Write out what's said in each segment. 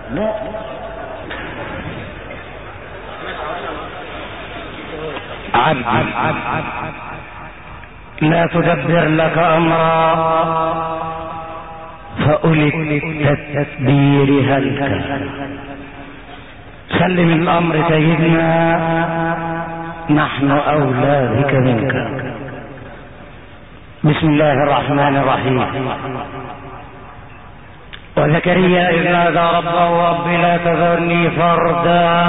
عبدي لا تدبر لك أمرا فأولي التدبير هلك. سلم الأمر تجدنا نحن أولى بك منك. بسم الله الرحمن الرحيم. وزكريا إذ نادى ربه رب لا تذرني فردا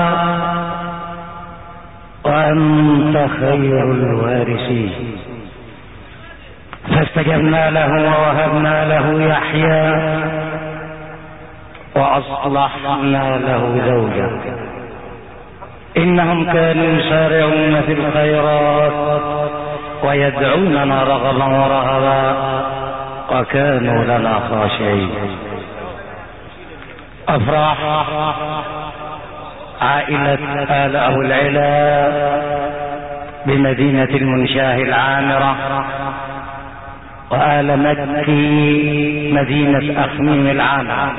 وأنت خير الوارثين. فاستجبنا له ووهبنا له يحيى وأصلحنا له زوجه إنهم كانوا يسارعون في الخيرات ويدعوننا رغبا ورهبا وكانوا لنا خاشعين. أفراح عائلة آل أبو العلا بمدينة المنشاه العامرة وآل مكي مدينة أخميم العامرة.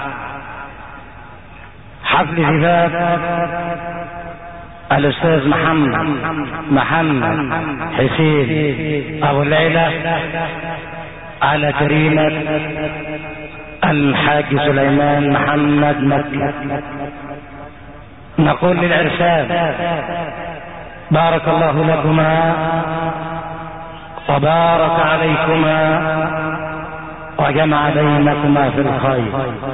حفل زفاف الأستاذ محمد حسين أبو العلا على كريمة الحاج سليمان محمد مكي. نقول للعرسان بارك الله لكما وبارك عليكما وجمع بينكما في الخير.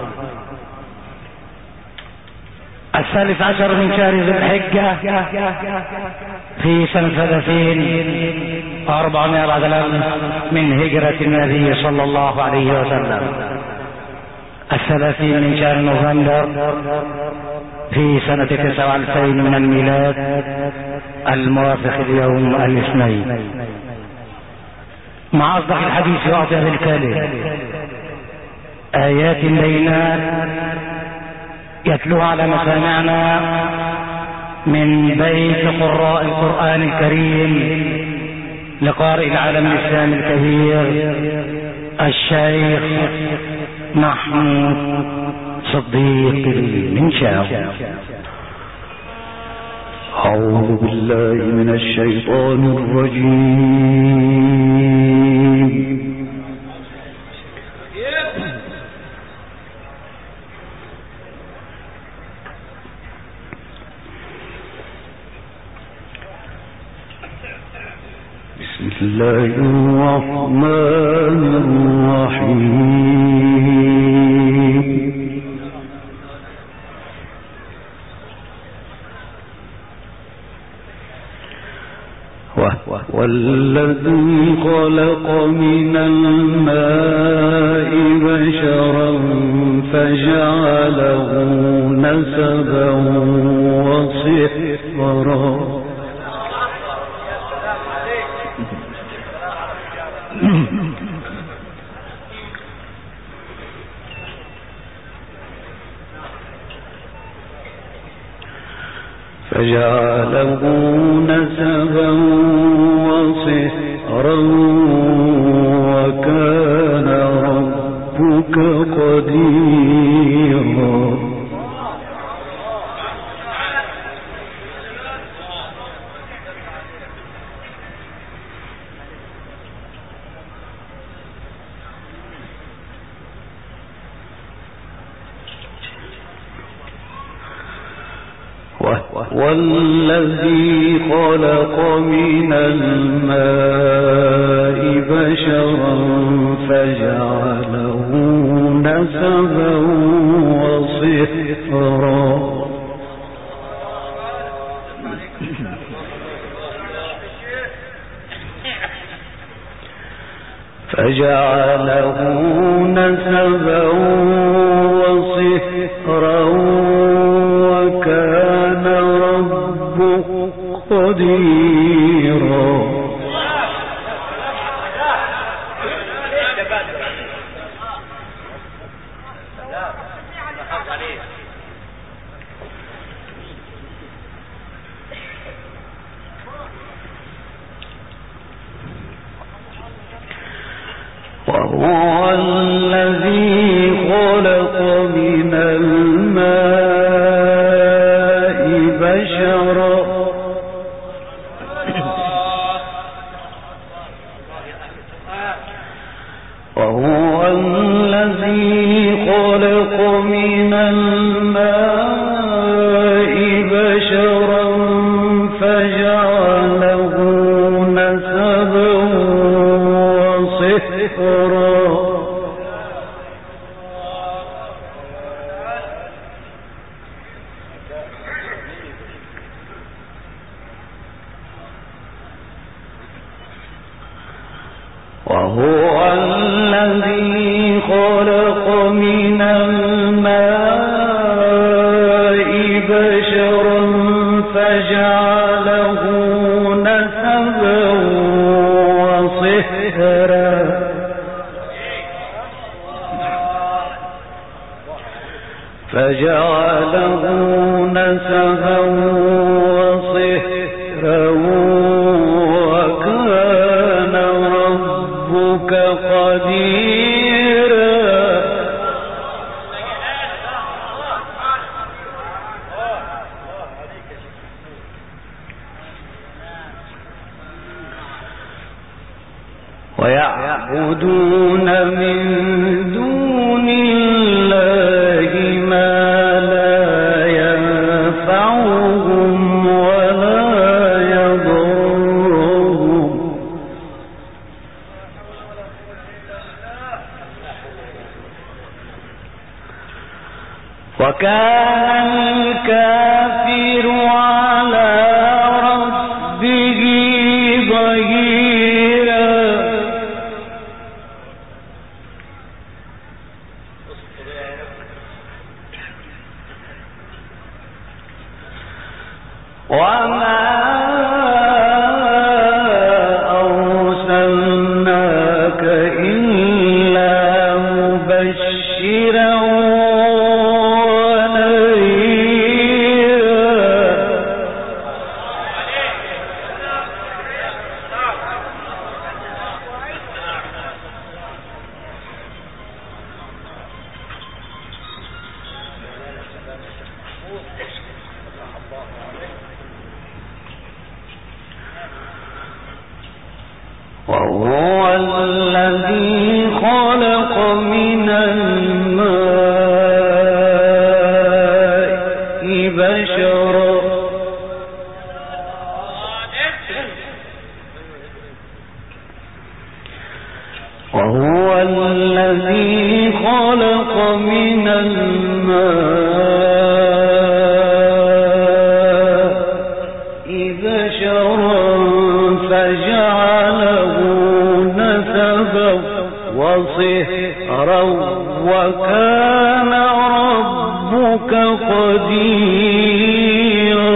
13 من شهر ذي الحجة في سنة 3400 بعد الألف من هجرة النبي صلى الله عليه وسلم. 30 من شهر نوفمبر في سنة 29 من الميلاد الموافق اليوم الاثنين. مع أصدق الحديث وأطيب الكلم آيات بينات يتلوها على مسامعنا من بيت قراء القرآن الكريم لقارئ العالم الإسلامي الكبير الشيخ محمود صديق المنشاوي. أعوذ بالله من الشيطان الرجيم. بسم الله الرحمن الرحيم. والذي خلق من الماء بشرا فجعله نسبا وصهرا. فجعله نسبا وصهرا وكان ربك قديرا. والذي خلق من الماء بشرا فجعله نسبا وصهرا. فجعله نسبا وصهرا وكان ربك قديرا. وهو الذي خلق من الماء من الماء بشرا فجعله نسبا وصهرا وكان ربك قديرا. ويعبدون من دون الله ما لا ينفعهم ولا يضرهم وكان الكافر على ربه ظهيرا. وما أرسلناك إلا مبشرا وهو الذي خلق من الماء بشرا وهو الذي خلق من الماء بشرا فجعله نسبا وصهرا وكان ربك قديرا.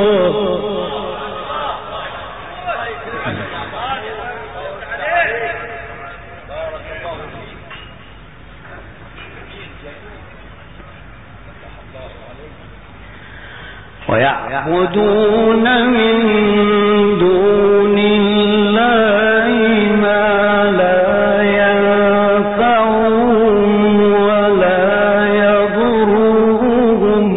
ويعبدون من دون الله ما لا ينفعهم ولا يضرهم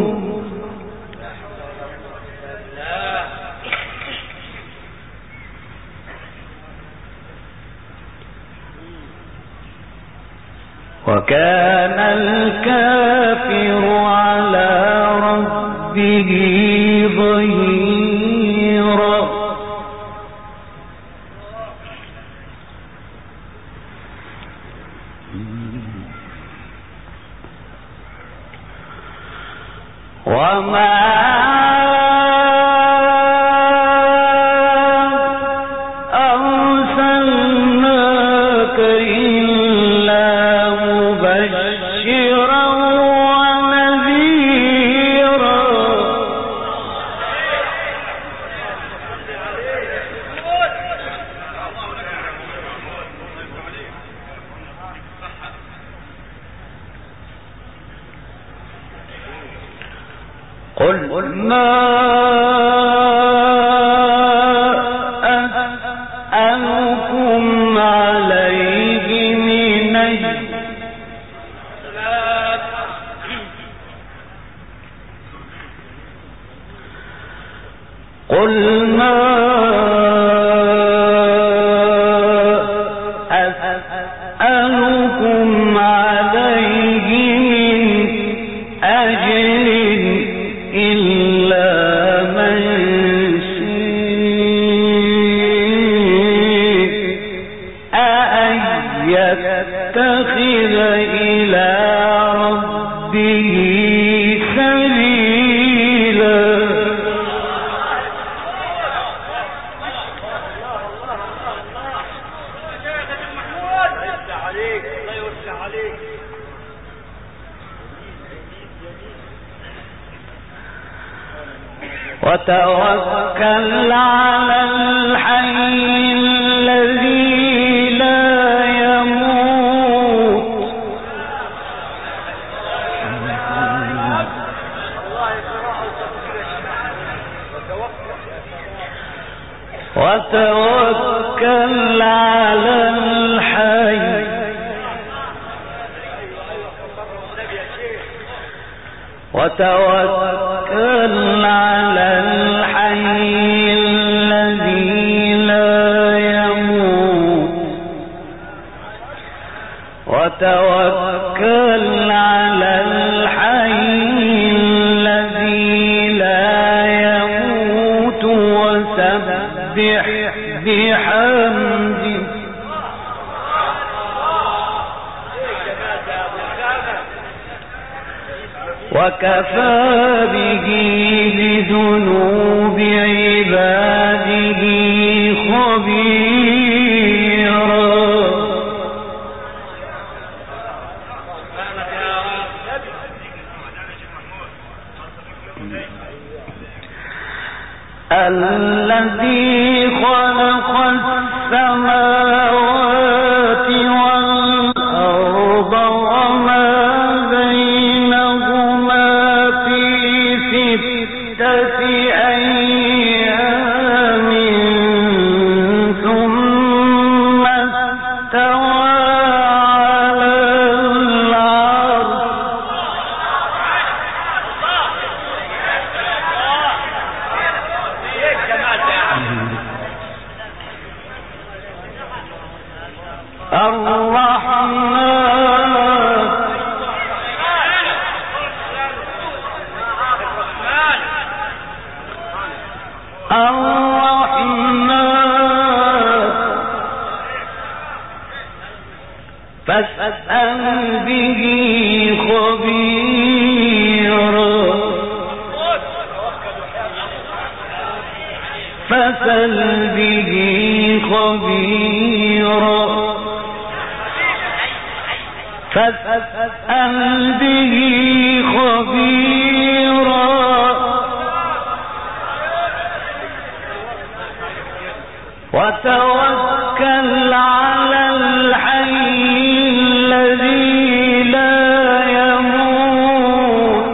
وكان الكافر على ربه ظهيرا. وما أرسلناك إلا مبشرا ونذيرا. قل ما أسألكم عليه من أجر قل ما أسألكم عليه من أجر إلا من شاء أن يتخذ إلى ربه سبيلا. وتوكل على الحي الذي لا يموت وتوكل على الحي وتوكل على الحي الذي لا يموت وتوكل على الحي الذي لا يموت وسبح بحمده وكفى به بذنوب عباده خبيرا الذي خلق السماوات والأرض وما بينهما في 6 أيام ثم استوى على العرش الرحمن فاسأل به خبيرا فاسأل به خبيرا فاسأل به خبيرا وتوكل على الحي الذي لا يموت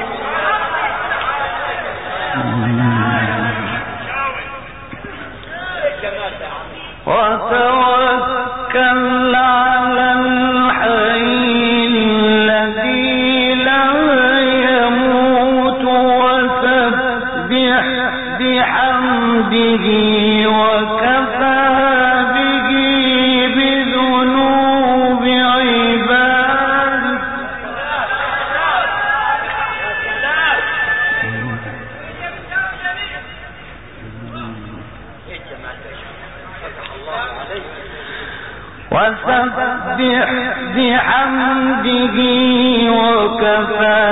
وتوكل على الحي الذي لا يموت وسبح بحمده وكفى به بذنوب عباده وسبح بحمده وكفى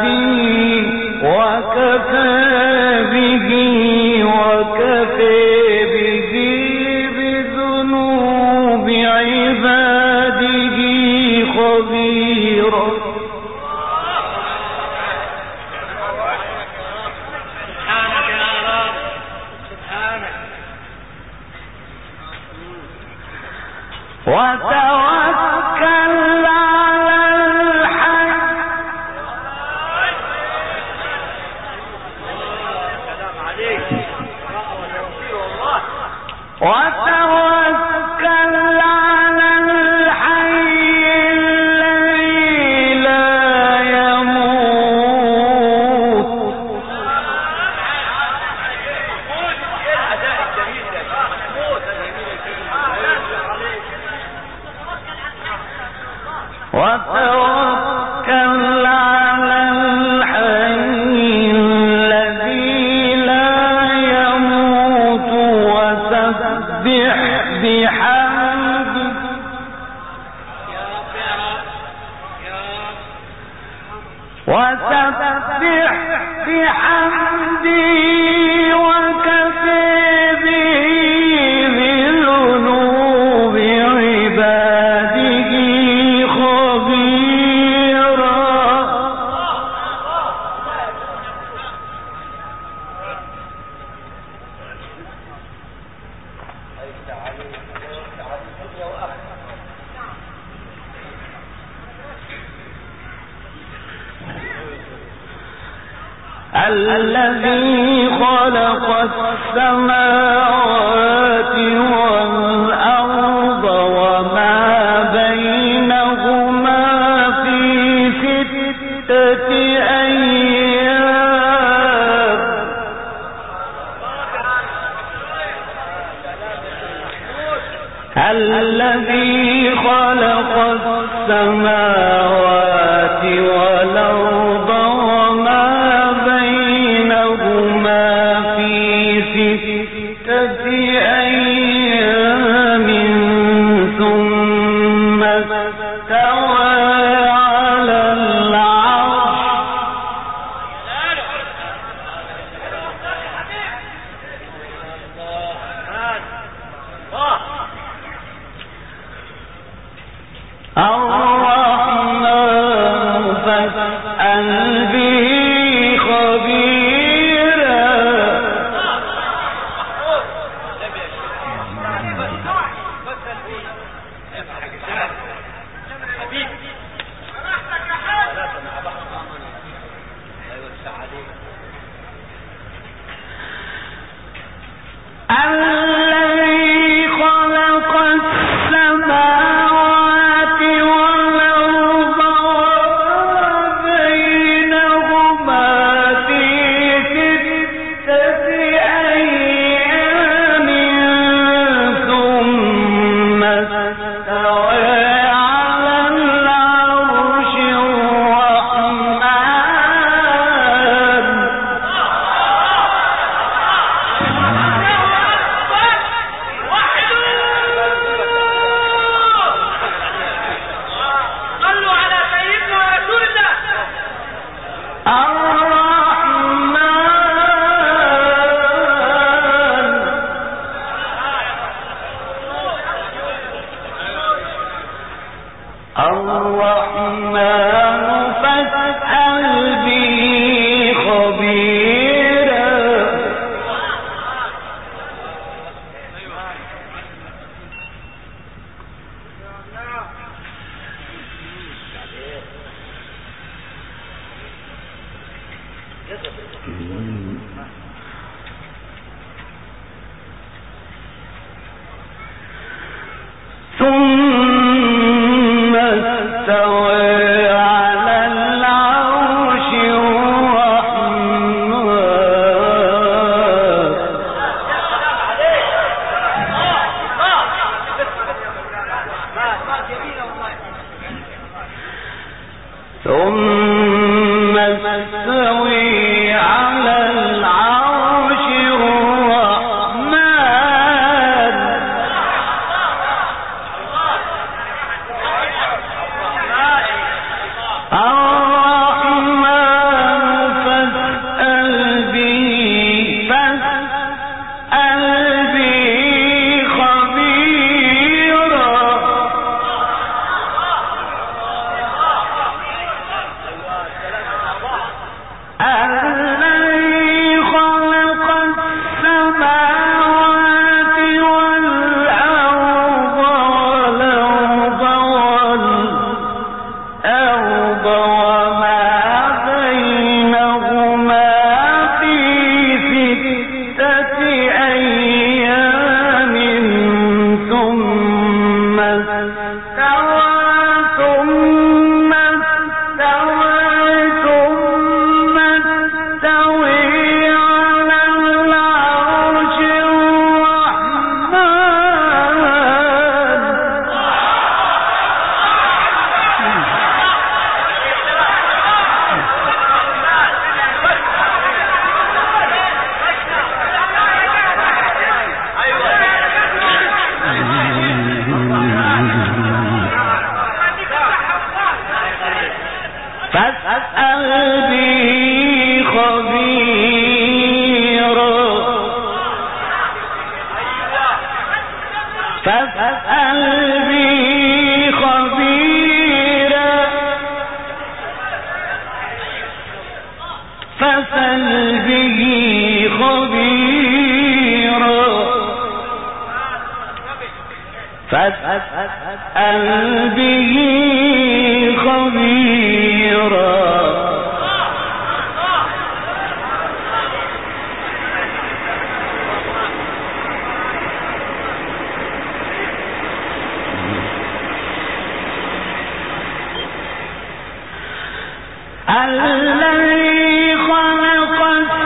به بذنوب عباده خبيرا سبحانك يا رب سبحانك وتوكل على الحي وتوكل على الحي الذي لا يموت وتوكل على الحي الذي لا يموت وسبح بحمده وكفى به بذنوب عباده خبيرا الذي خلق السماوات والأرض وما بينهما في 6 أيام الذي خلق السماوات والأرض وما بينهما في 6 أيام ثم استوى على العرش الرحمن فاسأل به خبيرا الذي خلق السماوات والأرض وما بينهما في 6 أيام ثم استوى على العرش الرحمن صلوا على سيدنا رسول الله. الرحمن فاسأل به خبيرا ثم استوى على العرش الرحمن ثم استوي على العرش الرحمن الرحمن فاسأل به خبيرا الذي خلق السماوات والأرض وما بينهما في 6 أيام ثم استوى على العرش فاسأل به خبيرا فاسأل به خبيرا فاسأل به خبيرا فاسأل به خبيرا الذي خلق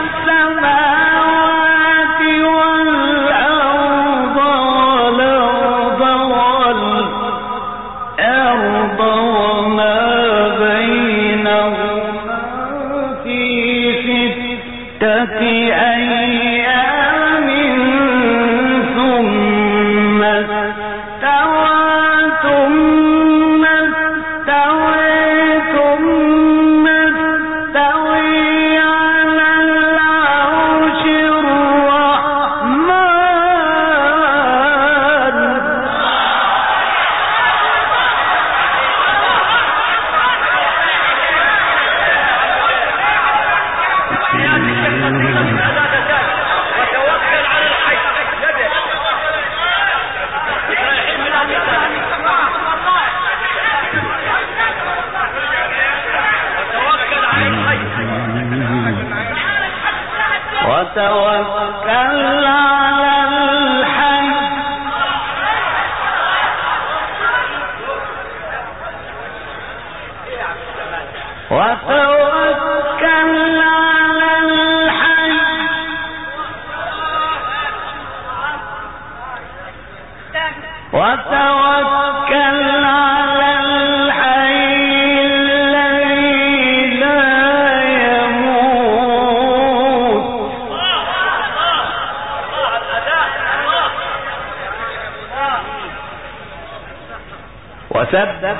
السماوات والأرض وما بينهما في 6 أيام ثم استوى على العرش وتوكل على الحي الذي لا يموت وسبح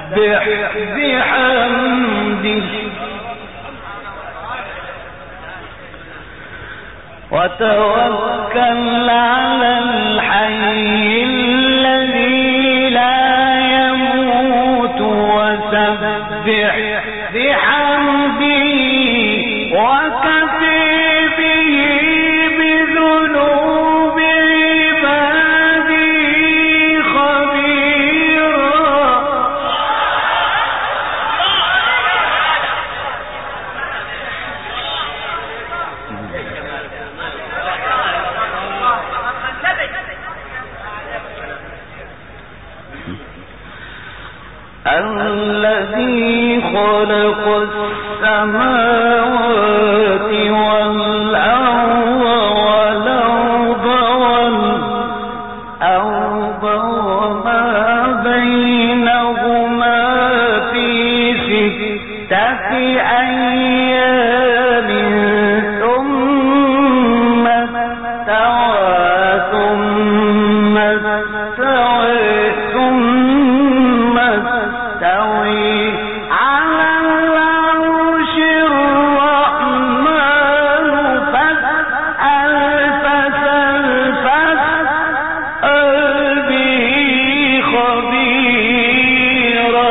بحمده وتوكل على الحي الذي لا يموت وسبح بحمده وكفى به بذنوب عباده خبيرا. الذي خلق السماوات والأرض وما بينهما في 6 أيام ثم استوى على العرش الرحمن فاسأل به خبيرا.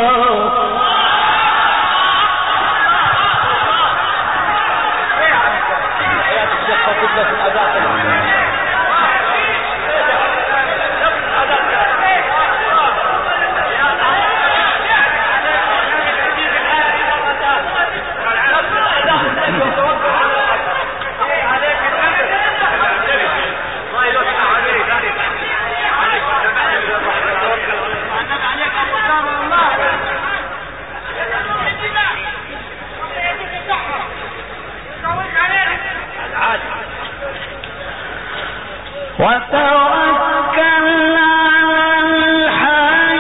وتوكل على الحي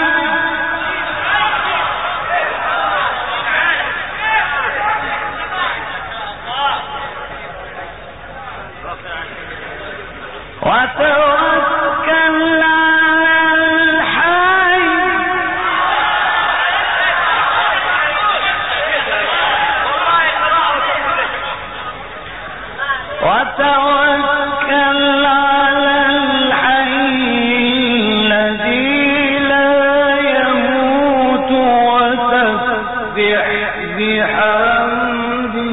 الذي لا يموت وسبح بحمده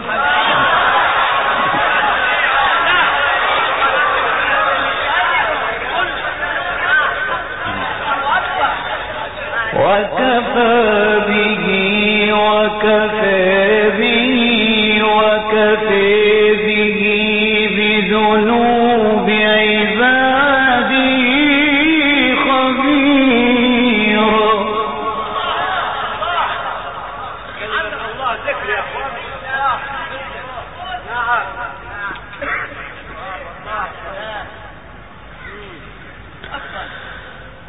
وكفى به بذنوب عباده خبيرا. الله ذكر يا اخوان.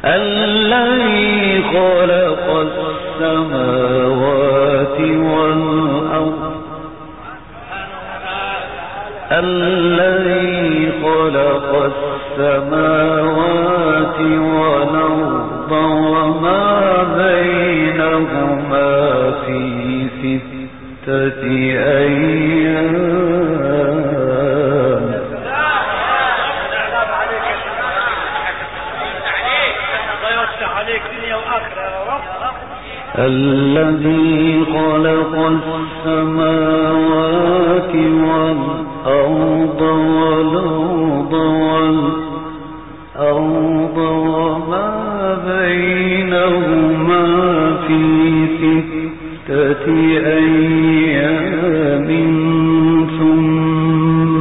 الذي خلق السماوات والأرض الذي خلق السماوات والأرض وما بينهما في 6 أيام الذي خلق السماوات والأرض وما بينهما في 6 أيام ثم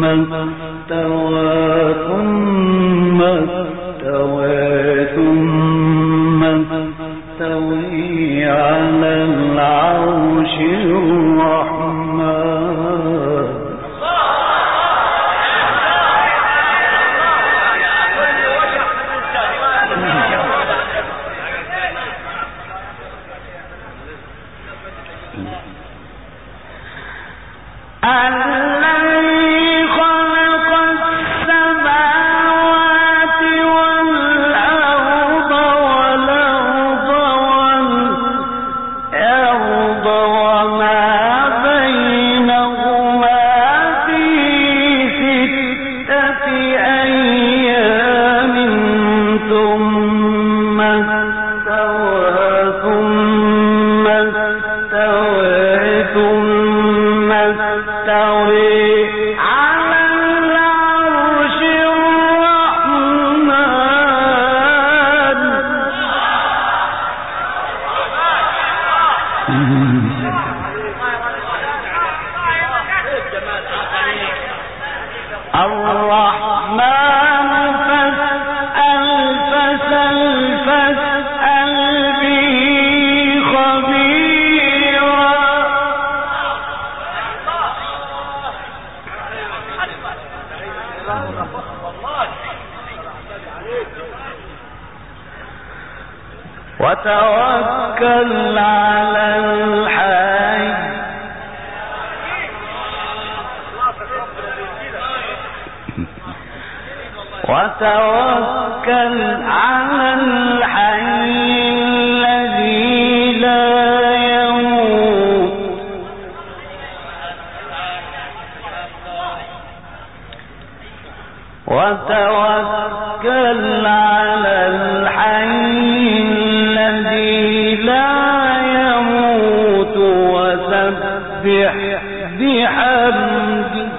استوى على العرش الرحمن وتوكل على الحي الذي لا يموت وتوكل على الحي الذي لا يموت وسبح بحمده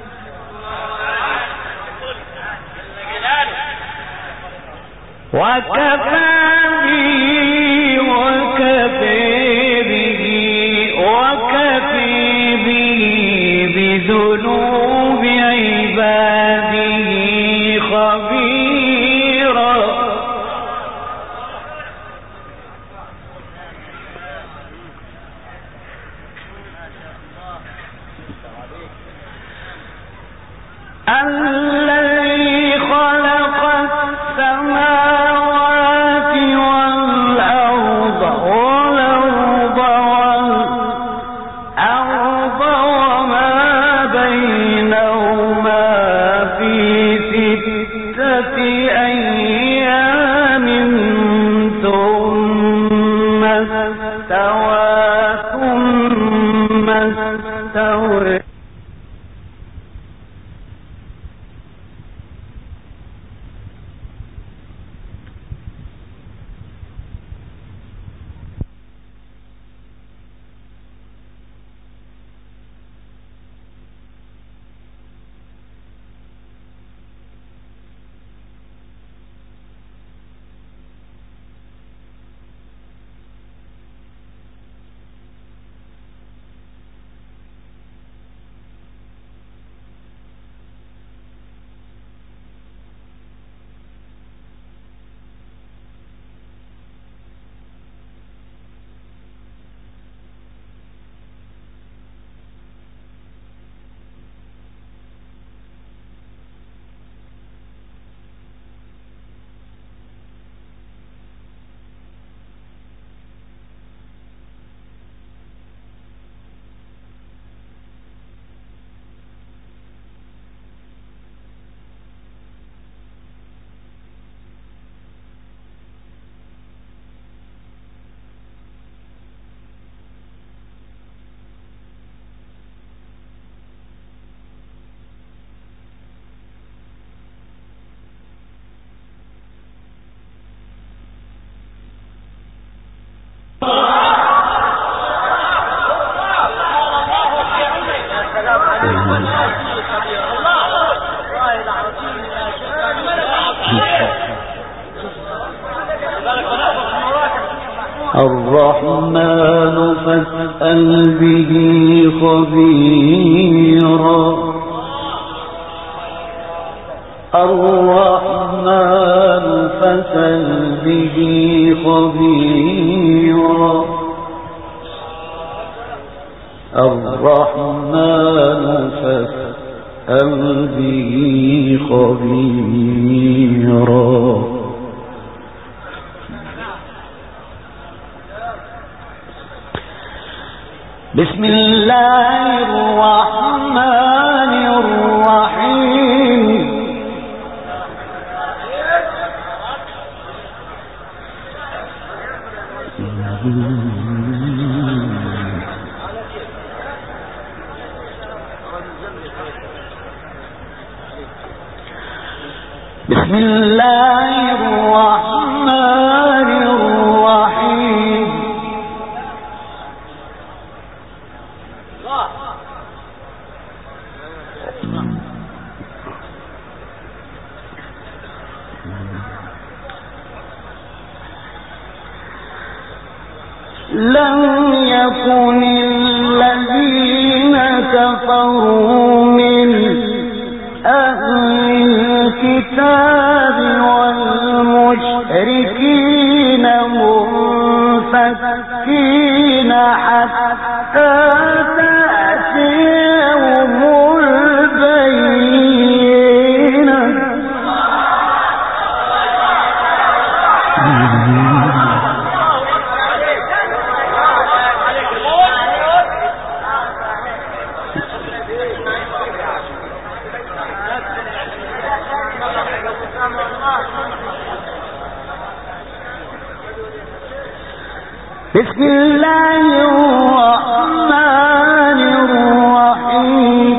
وكفى به بذنوب عباده خبيرا الذي خلق السماوات والأرض وما بينهما في 6 أيام ثم استوى الرحمن فاسأل به خبيرا الرحمن فاسأل به خبيرا الرحمن فاسأل به خبيرا بسم الله الرحمن الرحيم بسم الله الرحمن الرحيم لم يكن الذين كفروا من أهل الكتاب والمشركين منفكين حتى تأتيهم البينة بسم الله الرحمن الرحيم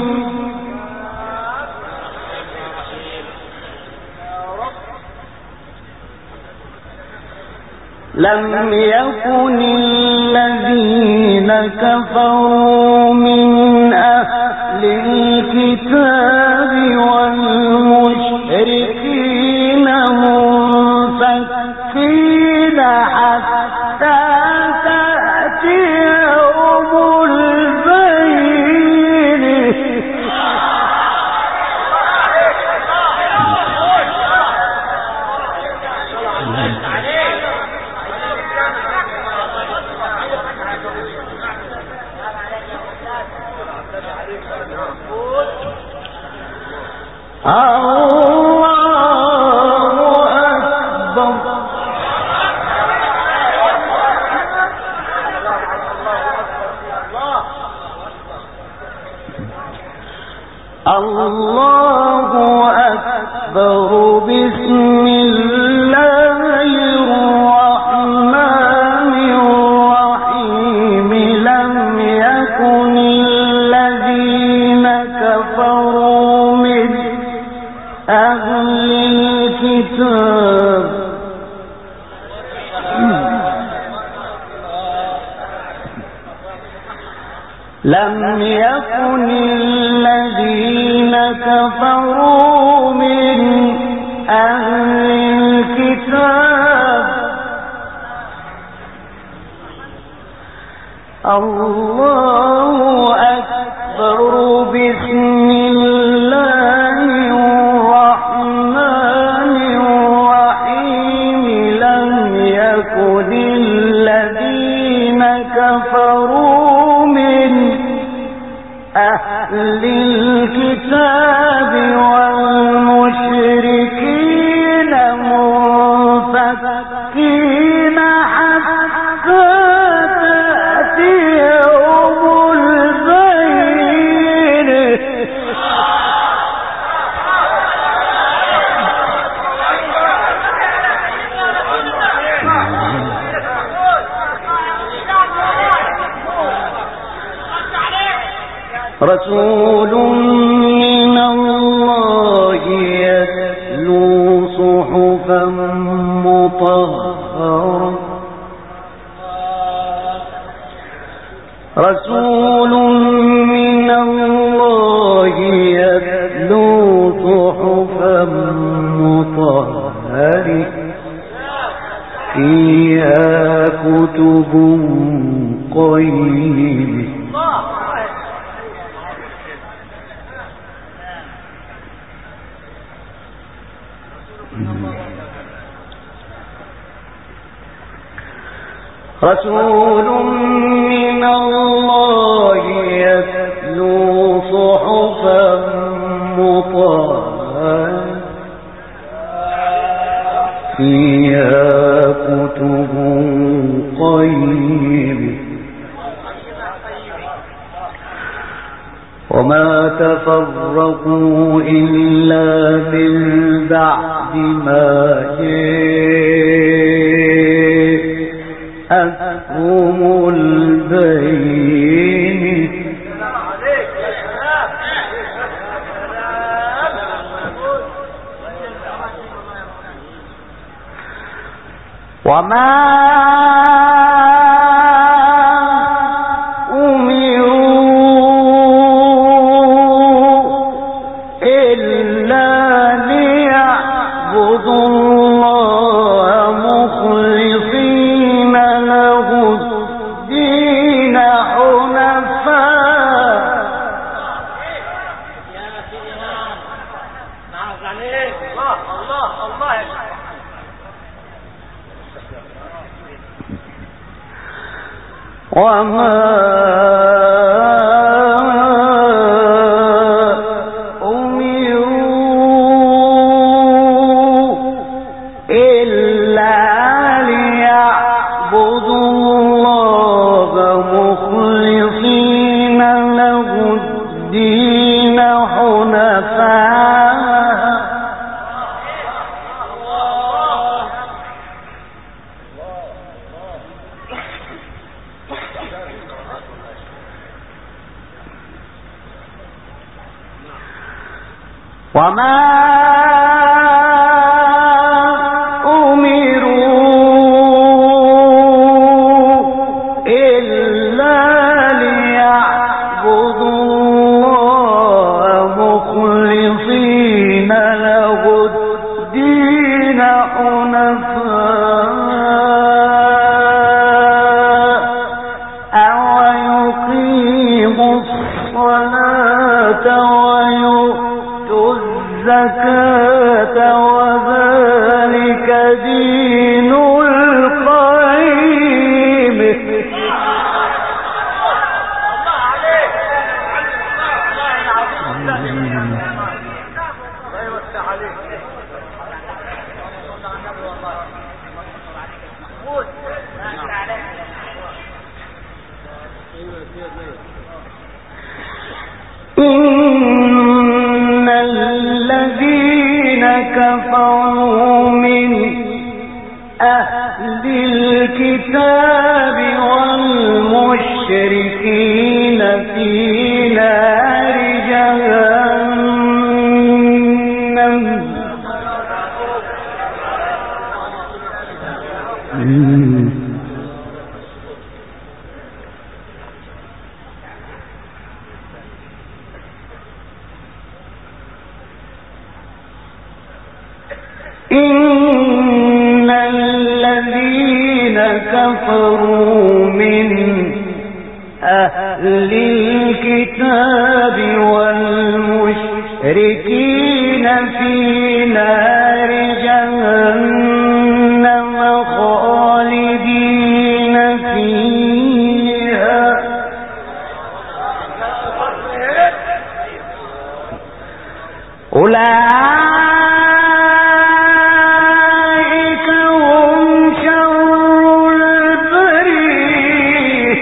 لم يكن الذين كفروا من أهل الكتاب والمشركين منفكين حتى تأتيهم البينة الله أكبر بسم الله الرحمن الرحيم لم يكن الذين كفروا من أهل الكتاب لم يكن الذين كفروا من أهل الكتاب الله أكبر بسم الله الرحمن الرحيم لم يكن الذين كفروا من أهل الكتاب والمشركين منفكين حتى تأتيهم البينة رسول من الله يتلو صحفا مطهرة رسول من الله رسول من الله يتلو صحفا مطهرة فيها كتب قيمة وما تفرقوا إلا من بعد ما جاءتهم البينة وما إن الذين كفروا من أهل الكتاب والمشركين في نار جهنم إن الذين كفروا من أهل الكتاب والمشركين في نار جهنم خالدين فيها أولئك هم شر البرية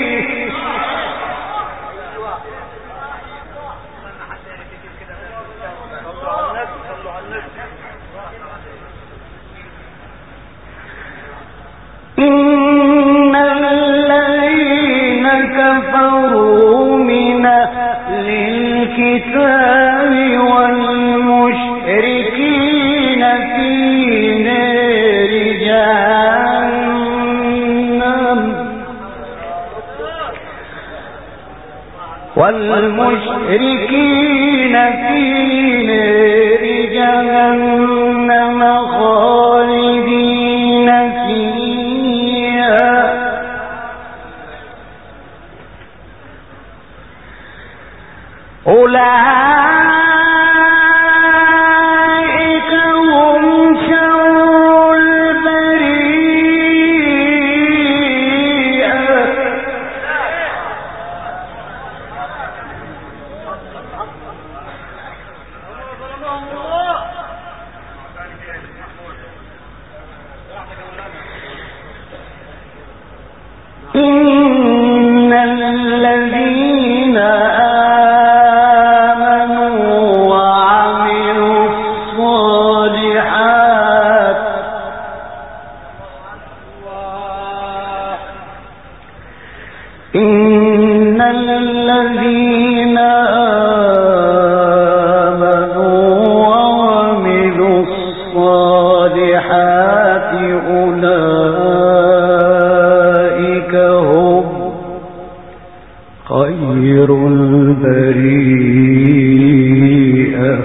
إن الذين كفروا من أهل الكتاب والمشركين في نار جهنم والمشركين في نار جهنم خالدين فيها أولئك هم شر البرية البريئة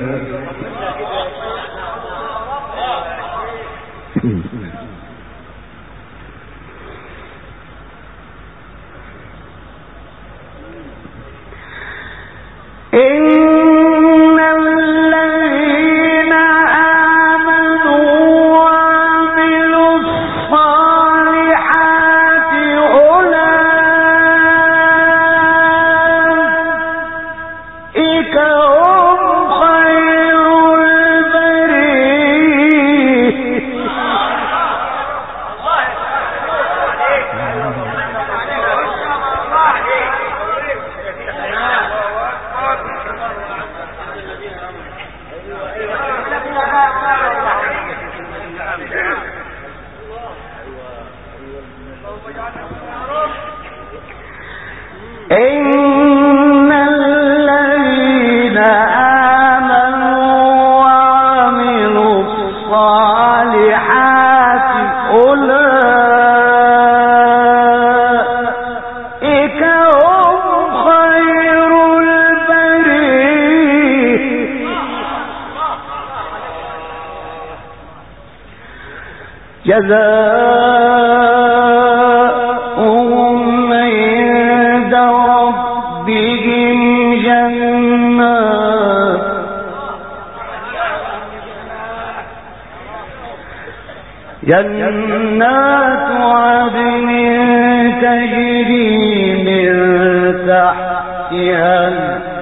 إن الذين آمنوا وعملوا الصالحات أولئك هم خير البرية جزاؤهم عند ربهم جنات عدن تجري من تحتها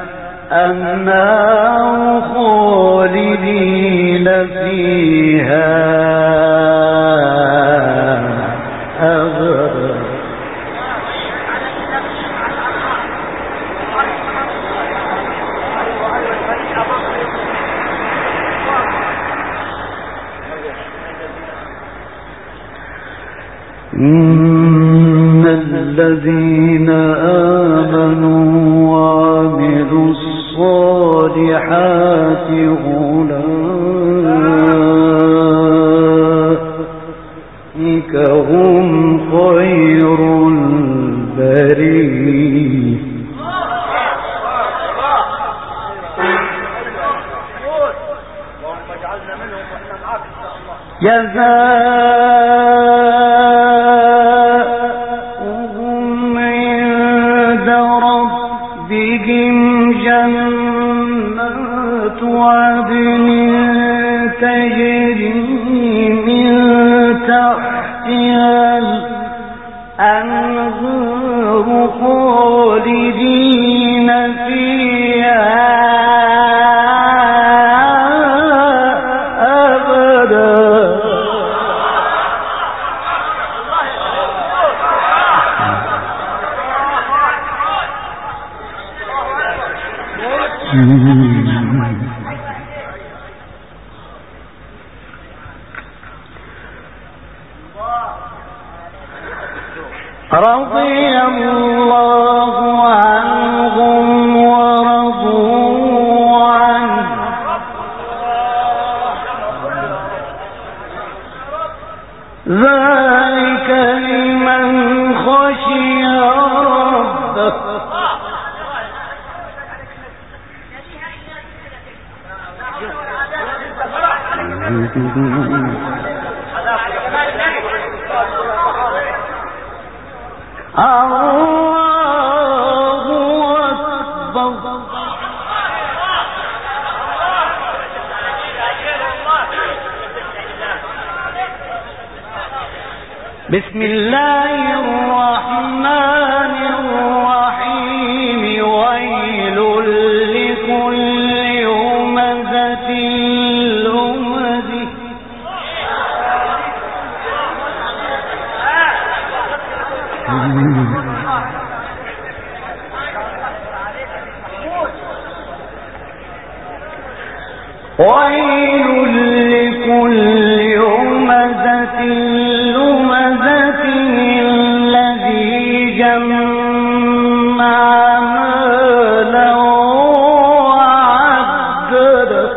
الأنهار خالدين فيها أبدا إن الذين آمنوا وعملوا الصالحات أولئك هم خير البرية جزاؤهم عند ربهم جنات عدن تجري من تحتها الأنهار خالدين فيها رضي الله عنهم ورضوا عنه ذلك لمن خشي ربه الله أكبر بسم الله الرحمن الرحيم ويل لكل همزة لمزة ويل لكل همزة لمزة الذي جمع مالا وعدده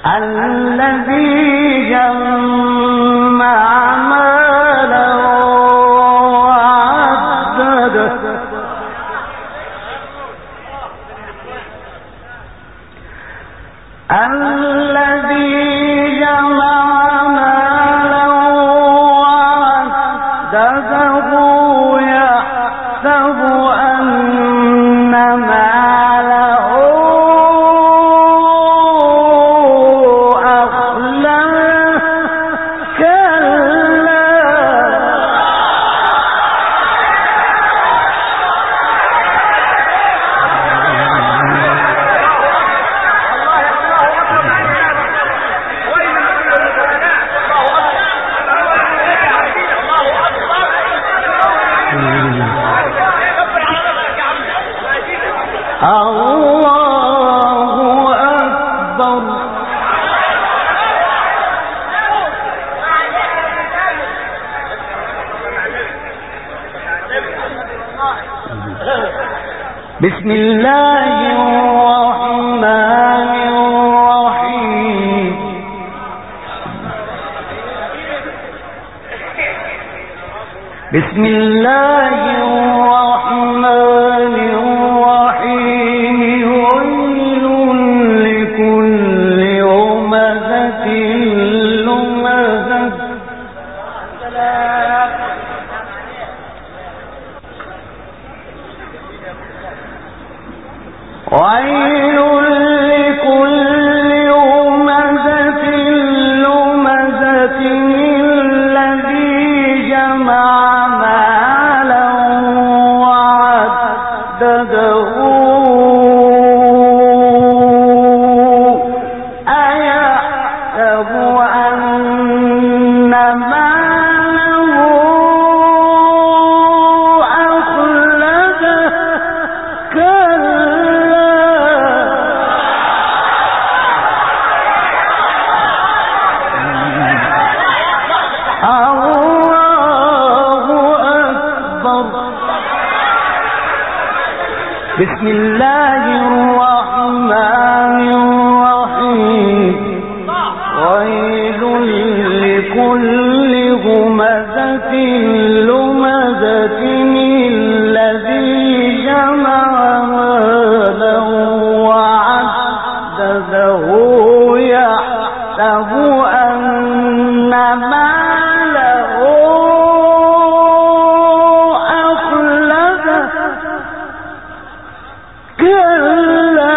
الذي جمع مالا وعدده الذي جمع مالا وعدده يحسب أن ماله أخلده كلا الله أكبر. بسم الله الرحمن الرحيم. بسم الله الرحمن الرحيم. ويل لكل همزة لمزة ويل لكل همزة لمزة الذي جمع مالا وعدده أيحسب أن ماله أخلده كلا الله أكبر. بسم الله الرحمن الرحيم. ويل لكل همزة لمزة الذي جمع مالا وعدده يحسب أن ماله أخلده كلا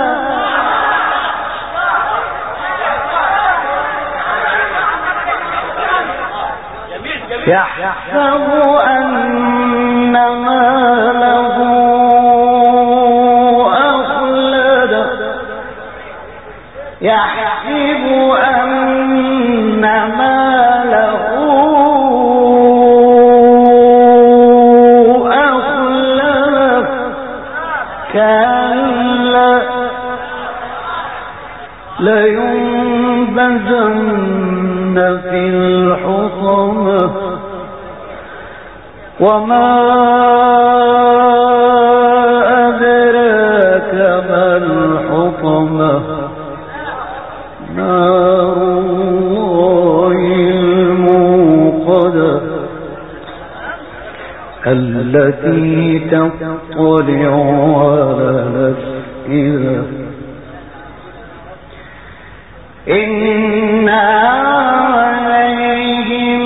يحسب أن ماله أخلده يحسب أن ماله أخلده كلا لينبذن في الحطمة وما أدراك ما الحطمة نار الله الموقدة التي تطلع على الأفئدة إنها عليهم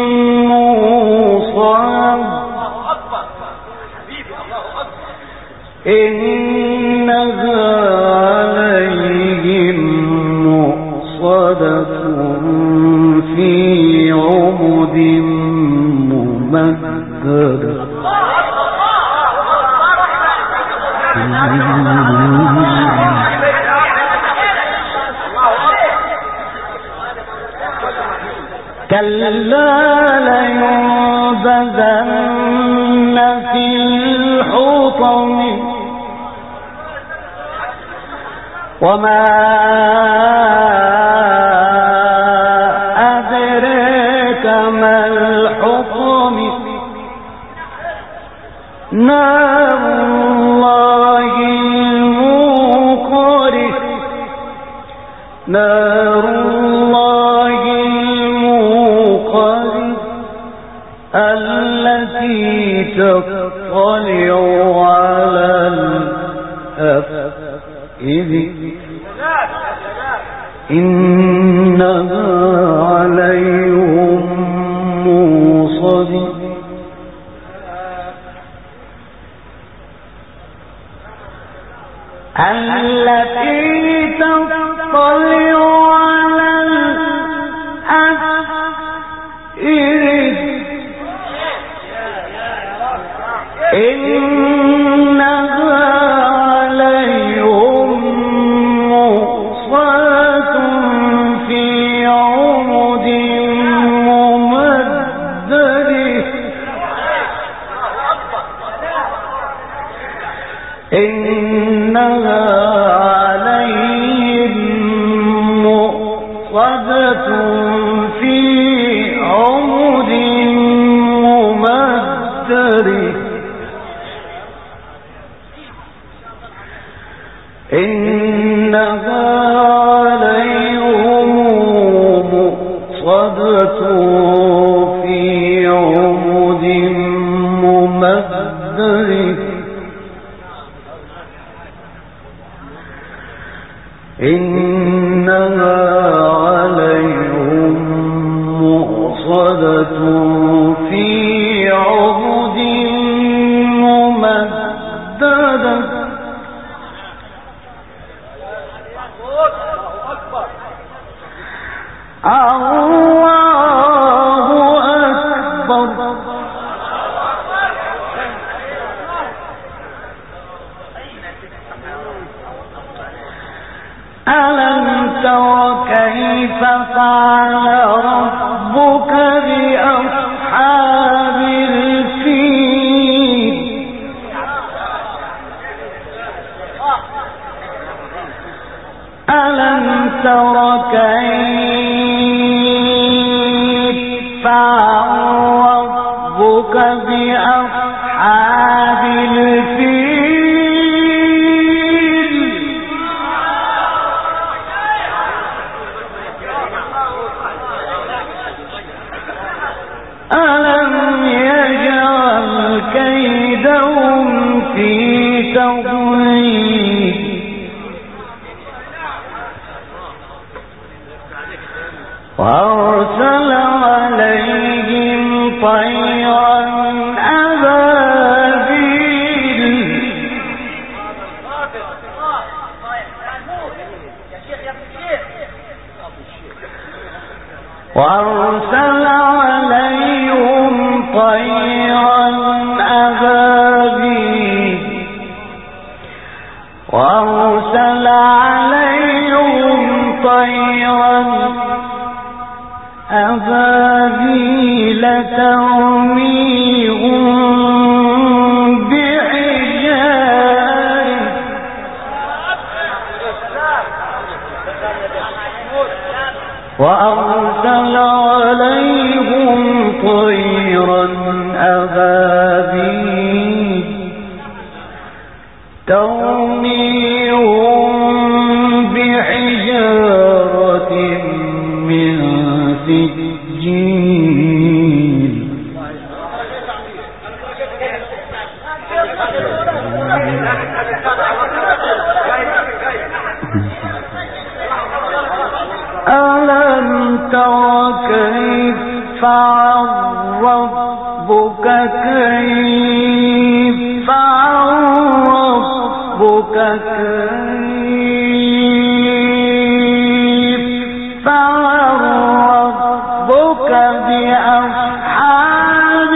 موصدة إنها عليهم مؤصدة في عمد ممددة كلا لينبذن في الحطم وما أدراك ما الحطم نار الله الموقدة نار الله الموقد التي تطلع على الأفئدة إنها عليهم موصد التي تطلع على الأفئدة إنها عليهم مؤصدة في عمد ممدد إنها عليهم مؤصدة في عمد ممدد إنها عليهم مؤصدة في عمد ممدد إنها عليهم مؤصدة في عمد ممدد الله أكبر ألم تر كيف فعل ربك بأصحاب الفيل ألم تر كيف فعل ربك بأصحاب الفيل ألم يجعل كيدهم في تضليل وأرسل عليهم طيرا أبابيل وأرسل عليهم طيرا أبابيل وأرسل عليهم طيرا أبابيل ترميهم بحجارة وأرسل عليهم طيرا أبابيل ترميهم بحجارة من سجيل ألم تر كيف فعل ربك كيف فعل ربك كيف فعل ربك بأصحاب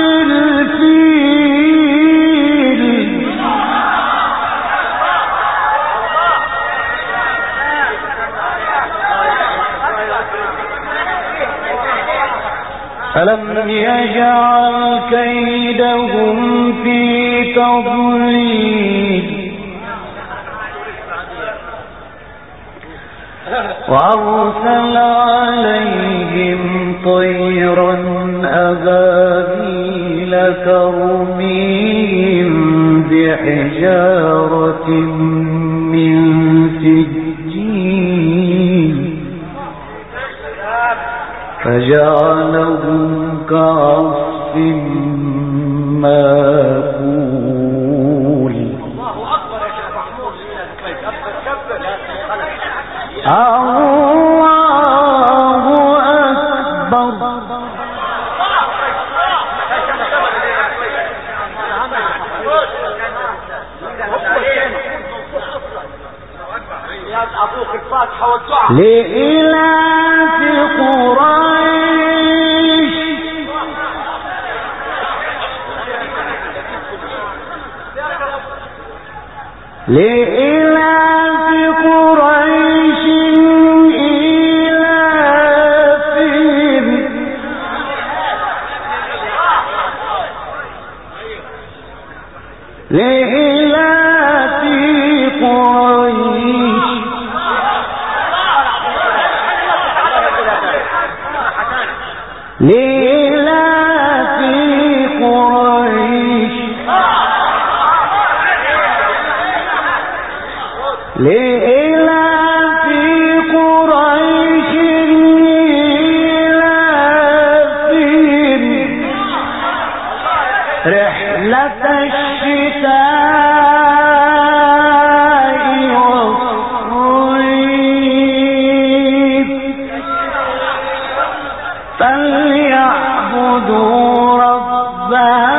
الفيل ألم يجعل كيدهم في تضليل وأرسل عليهم طيرا أبابيل ترميهم بحجارة من سجيل فجعلهم كعصف مأكول. الله أكبر يا شيخ محمود. لإلاف قريش لإلاف قريش إيلافهم لإلاف قريش لإلاف قريش لإلاف قريش إيلافهم رحلة الشتاء والصيف فليعبدوا رب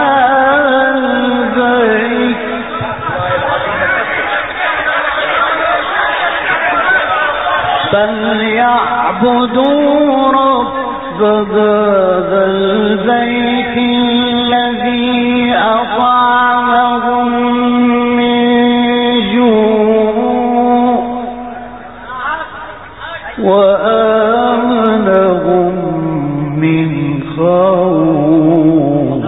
البيت فليعبدوا رب هذا البيت الذي أطعمهم من جوع وآمنهم من خوف.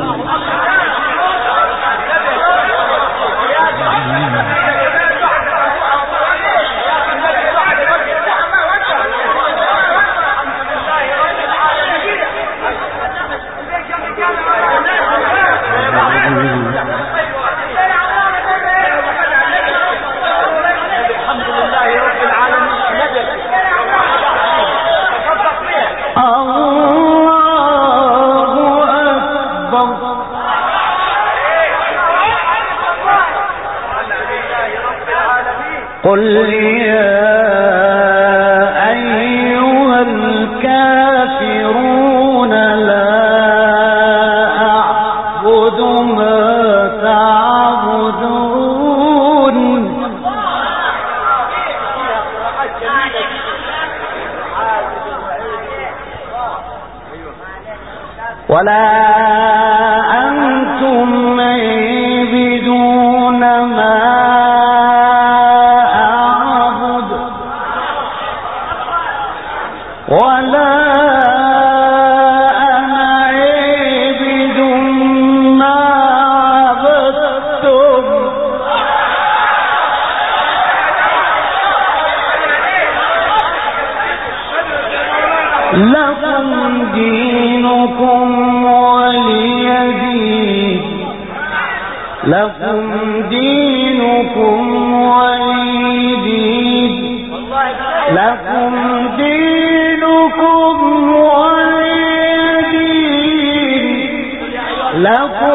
قل يا أيها الكافرون لا أعبد ما تعبدون ولا أنتم عابدون ما ولا أنا عابد ما عبدتم لكم دينكم ولي دين لكم دينكم ولي دين لكم دينكم ولي دين لكم